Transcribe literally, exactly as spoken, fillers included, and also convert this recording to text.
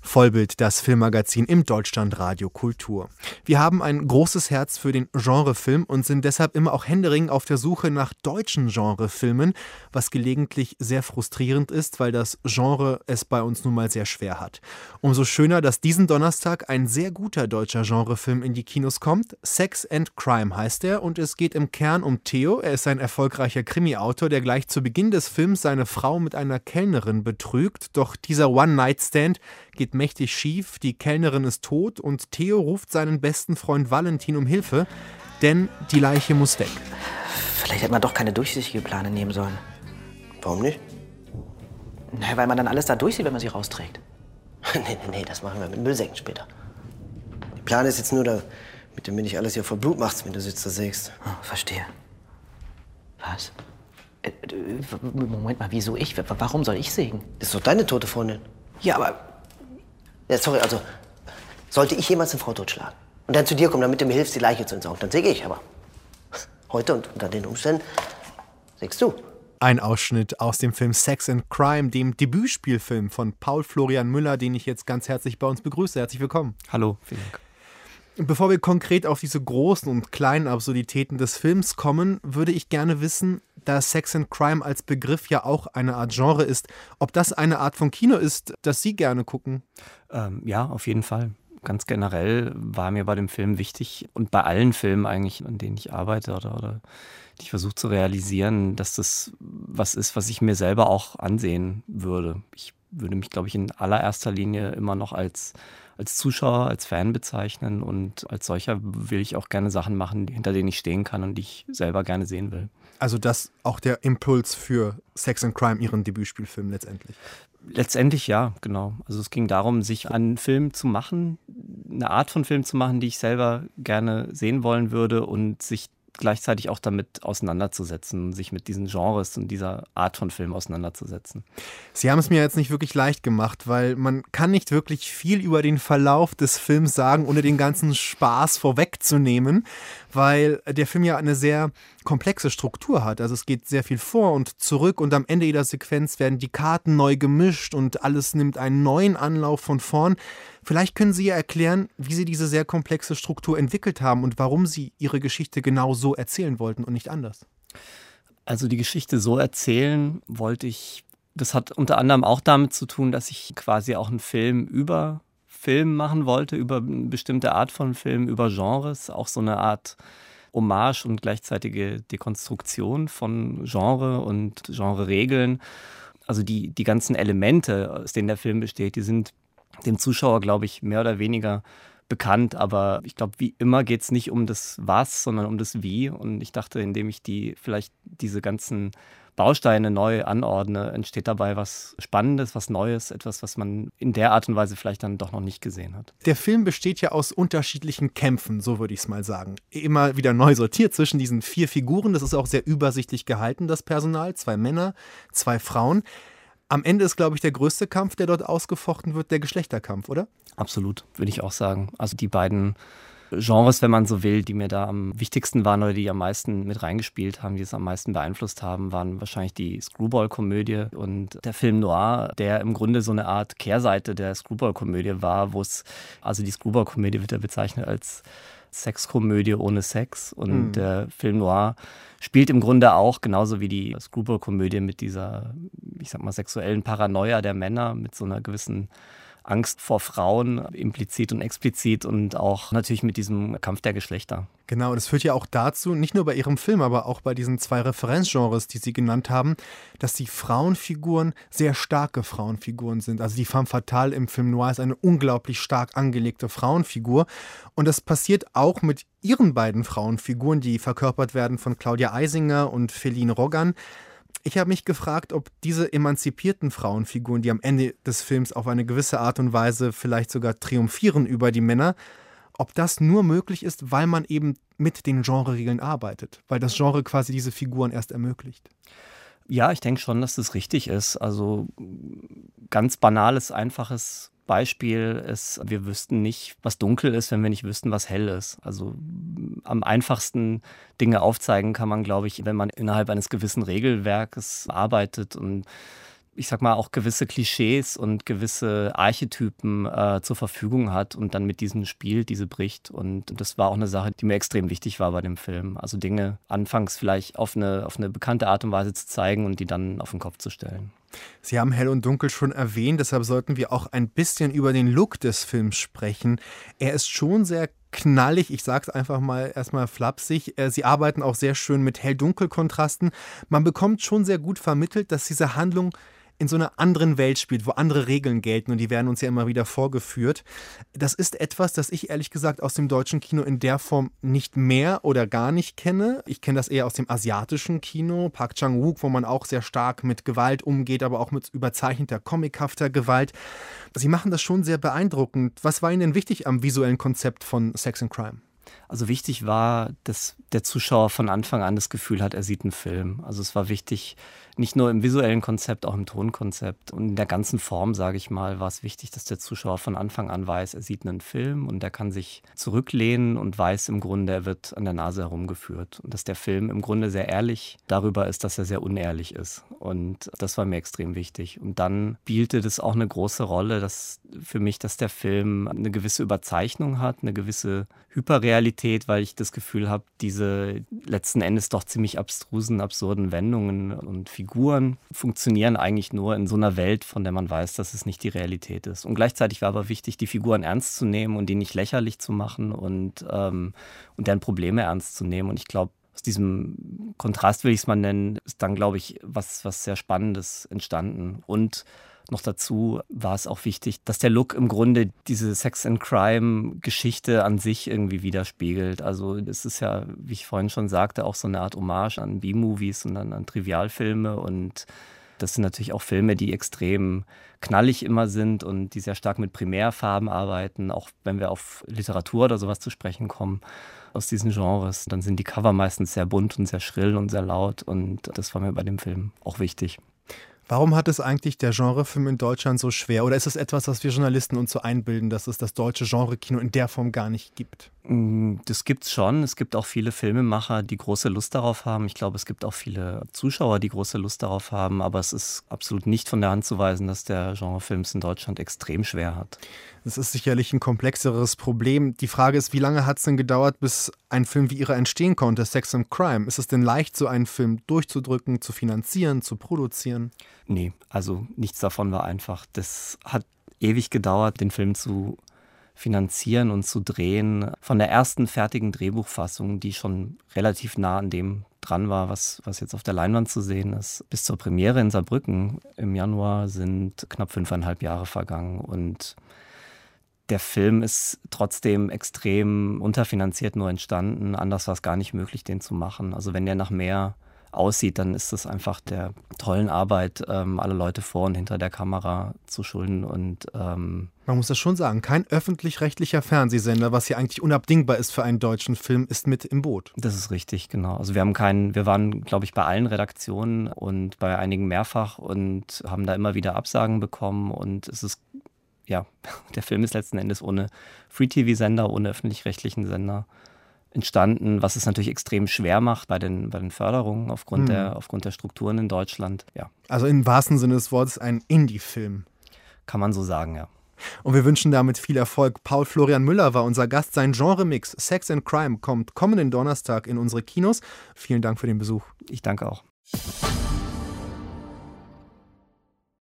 Vollbild, das Filmmagazin im Deutschlandradio Kultur. Wir haben ein großes Herz für den Genrefilm und sind deshalb immer auch händeringend auf der Suche nach deutschen Genrefilmen, was gelegentlich sehr frustrierend ist, weil das Genre es bei uns nun mal sehr schwer hat. Umso schöner, dass diesen Donnerstag ein sehr guter deutscher Genrefilm in die Kinos kommt. Sex and Crime heißt er und es geht im Kern um Theo. Er ist ein erfolgreicher Krimi-Autor, der gleich zu Beginn des Films seine Frau mit einer Kellnerin betrügt. Doch dieser One-Night-Stand geht mächtig schief, die Kellnerin ist tot und Theo ruft seinen besten Freund Valentin um Hilfe, denn die Leiche muss weg. Vielleicht hätte man doch keine durchsichtige Plane nehmen sollen. Warum nicht? Na, weil man dann alles da durchsieht, wenn man sie rausträgt. nee, nee, nee, das machen wir mit Müllsäcken später. Die Plane ist jetzt nur da, mit dem mir nicht alles hier vor Blut machst, wenn du sitzt da sägst. Oh, verstehe. Was? Äh, Moment mal, wieso ich? Warum soll ich sägen? Das ist doch deine tote Freundin. Ja, aber... Ja, sorry, also, sollte ich jemals eine Frau totschlagen und dann zu dir kommen, damit du mir hilfst, die Leiche zu entsorgen, dann säge ich, aber heute und unter den Umständen sägst du. Ein Ausschnitt aus dem Film Sex and Crime, dem Debütspielfilm von Paul Florian Müller, den ich jetzt ganz herzlich bei uns begrüße. Herzlich willkommen. Hallo, vielen Dank. Bevor wir konkret auf diese großen und kleinen Absurditäten des Films kommen, würde ich gerne wissen, da Sex and Crime als Begriff ja auch eine Art Genre ist, ob das eine Art von Kino ist, das Sie gerne gucken? Ähm, ja, auf jeden Fall. Ganz generell war mir bei dem Film wichtig und bei allen Filmen eigentlich, an denen ich arbeite oder, oder die ich versuche zu realisieren, dass das was ist, was ich mir selber auch ansehen würde. Ich würde mich, glaube ich, in allererster Linie immer noch als als Zuschauer, als Fan bezeichnen und als solcher will ich auch gerne Sachen machen, hinter denen ich stehen kann und die ich selber gerne sehen will. Also das auch der Impuls für Sex and Crime, Ihren Debütspielfilm letztendlich? Letztendlich ja, genau. Also es ging darum, sich einen Film zu machen, eine Art von Film zu machen, die ich selber gerne sehen wollen würde und sich gleichzeitig auch damit auseinanderzusetzen, sich mit diesen Genres und dieser Art von Film auseinanderzusetzen. Sie haben es mir jetzt nicht wirklich leicht gemacht, weil man kann nicht wirklich viel über den Verlauf des Films sagen, ohne den ganzen Spaß vorwegzunehmen, weil der Film ja eine sehr komplexe Struktur hat. Also es geht sehr viel vor und zurück und am Ende jeder Sequenz werden die Karten neu gemischt und alles nimmt einen neuen Anlauf von vorn. Vielleicht können Sie ja erklären, wie Sie diese sehr komplexe Struktur entwickelt haben und warum Sie Ihre Geschichte genau so erzählen wollten und nicht anders. Also die Geschichte so erzählen wollte ich, das hat unter anderem auch damit zu tun, dass ich quasi auch einen Film über Film machen wollte, über eine bestimmte Art von Film, über Genres, auch so eine Art Hommage und gleichzeitige Dekonstruktion von Genre und Genreregeln. Also die, die ganzen Elemente, aus denen der Film besteht, die sind dem Zuschauer, glaube ich, mehr oder weniger bekannt. Aber ich glaube, wie immer geht es nicht um das Was, sondern um das Wie. Und ich dachte, indem ich die vielleicht diese ganzen Bausteine neu anordne, entsteht dabei was Spannendes, was Neues, etwas, was man in der Art und Weise vielleicht dann doch noch nicht gesehen hat. Der Film besteht ja aus unterschiedlichen Kämpfen, so würde ich es mal sagen. Immer wieder neu sortiert zwischen diesen vier Figuren. Das ist auch sehr übersichtlich gehalten, das Personal. Zwei Männer, zwei Frauen. Am Ende ist, glaube ich, der größte Kampf, der dort ausgefochten wird, der Geschlechterkampf, oder? Absolut, würde ich auch sagen. Also die beiden Genres, wenn man so will, die mir da am wichtigsten waren oder die am meisten mit reingespielt haben, die es am meisten beeinflusst haben, waren wahrscheinlich die Screwball-Komödie und der Film Noir, der im Grunde so eine Art Kehrseite der Screwball-Komödie war, wo es, also die Screwball-Komödie wird ja bezeichnet als Sexkomödie ohne Sex und mhm. der Film Noir spielt im Grunde auch genauso wie die Screwball-Komödie mit dieser, ich sag mal, sexuellen Paranoia der Männer, mit so einer gewissen Angst vor Frauen, implizit und explizit und auch natürlich mit diesem Kampf der Geschlechter. Genau, das führt ja auch dazu, nicht nur bei Ihrem Film, aber auch bei diesen zwei Referenzgenres, die Sie genannt haben, dass die Frauenfiguren sehr starke Frauenfiguren sind. Also die Femme Fatale im Film Noir ist eine unglaublich stark angelegte Frauenfigur. Und das passiert auch mit Ihren beiden Frauenfiguren, die verkörpert werden von Claudia Eisinger und Feline Roggan. Ich habe mich gefragt, ob diese emanzipierten Frauenfiguren, die am Ende des Films auf eine gewisse Art und Weise vielleicht sogar triumphieren über die Männer, ob das nur möglich ist, weil man eben mit den Genreregeln arbeitet, weil das Genre quasi diese Figuren erst ermöglicht. Ja, ich denke schon, dass das richtig ist. Also ganz banales, einfaches Beispiel ist, wir wüssten nicht, was dunkel ist, wenn wir nicht wüssten, was hell ist. Also am einfachsten Dinge aufzeigen kann man, glaube ich, wenn man innerhalb eines gewissen Regelwerkes arbeitet. Und ich sag mal, auch gewisse Klischees und gewisse Archetypen äh, zur Verfügung hat und dann mit diesen spielt, diese bricht. Und das war auch eine Sache, die mir extrem wichtig war bei dem Film. Also Dinge anfangs vielleicht auf eine, auf eine bekannte Art und Weise zu zeigen und die dann auf den Kopf zu stellen. Sie haben Hell und Dunkel schon erwähnt, deshalb sollten wir auch ein bisschen über den Look des Films sprechen. Er ist schon sehr knallig, ich sage es einfach mal erstmal flapsig. Sie arbeiten auch sehr schön mit Hell-Dunkel-Kontrasten. Man bekommt schon sehr gut vermittelt, dass diese Handlung in so einer anderen Welt spielt, wo andere Regeln gelten und die werden uns ja immer wieder vorgeführt. Das ist etwas, das ich ehrlich gesagt aus dem deutschen Kino in der Form nicht mehr oder gar nicht kenne. Ich kenne das eher aus dem asiatischen Kino, Park Chan-wook, wo man auch sehr stark mit Gewalt umgeht, aber auch mit überzeichneter, comichafter Gewalt. Sie machen das schon sehr beeindruckend. Was war Ihnen denn wichtig am visuellen Konzept von Sex and Crime? Also wichtig war, dass der Zuschauer von Anfang an das Gefühl hat, er sieht einen Film. Also es war wichtig, nicht nur im visuellen Konzept, auch im Tonkonzept und in der ganzen Form, sage ich mal, war es wichtig, dass der Zuschauer von Anfang an weiß, er sieht einen Film und er kann sich zurücklehnen und weiß im Grunde, er wird an der Nase herumgeführt. Und dass der Film im Grunde sehr ehrlich darüber ist, dass er sehr unehrlich ist. Und das war mir extrem wichtig. Und dann spielte das auch eine große Rolle, dass für mich, dass der Film eine gewisse Überzeichnung hat, eine gewisse Hyperrealität, weil ich das Gefühl habe, diese letzten Endes doch ziemlich abstrusen, absurden Wendungen und Figuren funktionieren eigentlich nur in so einer Welt, von der man weiß, dass es nicht die Realität ist. Und gleichzeitig war aber wichtig, die Figuren ernst zu nehmen und die nicht lächerlich zu machen und, ähm, und deren Probleme ernst zu nehmen. Und ich glaube, aus diesem Kontrast, will ich es mal nennen, ist dann, glaube ich, was, was sehr Spannendes entstanden. Und noch dazu war es auch wichtig, dass der Look im Grunde diese Sex-and-Crime-Geschichte an sich irgendwie widerspiegelt. Also es ist ja, wie ich vorhin schon sagte, auch so eine Art Hommage an B-Movies und an, an Trivialfilme. Und das sind natürlich auch Filme, die extrem knallig immer sind und die sehr stark mit Primärfarben arbeiten. Auch wenn wir auf Literatur oder sowas zu sprechen kommen aus diesen Genres, dann sind die Cover meistens sehr bunt und sehr schrill und sehr laut. Und das war mir bei dem Film auch wichtig. Warum hat es eigentlich der Genrefilm in Deutschland so schwer? Oder ist es etwas, was wir Journalisten uns so einbilden, dass es das deutsche Genrekino in der Form gar nicht gibt? Das gibt's schon. Es gibt auch viele Filmemacher, die große Lust darauf haben. Ich glaube, es gibt auch viele Zuschauer, die große Lust darauf haben. Aber es ist absolut nicht von der Hand zu weisen, dass der Genrefilm es in Deutschland extrem schwer hat. Das ist sicherlich ein komplexeres Problem. Die Frage ist, wie lange hat es denn gedauert, bis ein Film wie Ihrer entstehen konnte, Sex and Crime? Ist es denn leicht, so einen Film durchzudrücken, zu finanzieren, zu produzieren? Nee, also nichts davon war einfach. Das hat ewig gedauert, den Film zu finanzieren und zu drehen. Von der ersten fertigen Drehbuchfassung, die schon relativ nah an dem dran war, was, was jetzt auf der Leinwand zu sehen ist, bis zur Premiere in Saarbrücken im Januar sind knapp fünfeinhalb Jahre vergangen. Und der Film ist trotzdem extrem unterfinanziert nur entstanden. Anders war es gar nicht möglich, den zu machen. Also wenn der nach mehr aussieht, dann ist das einfach der tollen Arbeit, ähm, alle Leute vor und hinter der Kamera zu schulden. Und ähm man muss das schon sagen, kein öffentlich-rechtlicher Fernsehsender, was ja eigentlich unabdingbar ist für einen deutschen Film, ist mit im Boot. Das ist richtig, genau. Also wir haben keinen, wir waren, glaube ich, bei allen Redaktionen und bei einigen mehrfach und haben da immer wieder Absagen bekommen. Und es ist, ja, der Film ist letzten Endes ohne Free-T V-Sender, ohne öffentlich-rechtlichen Sender entstanden, was es natürlich extrem schwer macht bei den, bei den Förderungen aufgrund, hm. der, aufgrund der Strukturen in Deutschland. Ja. Also im wahrsten Sinne des Wortes ein Indie-Film. Kann man so sagen, ja. Und wir wünschen damit viel Erfolg. Paul Florian Müller war unser Gast. Sein Genre-Mix Sex and Crime kommt kommenden Donnerstag in unsere Kinos. Vielen Dank für den Besuch. Ich danke auch.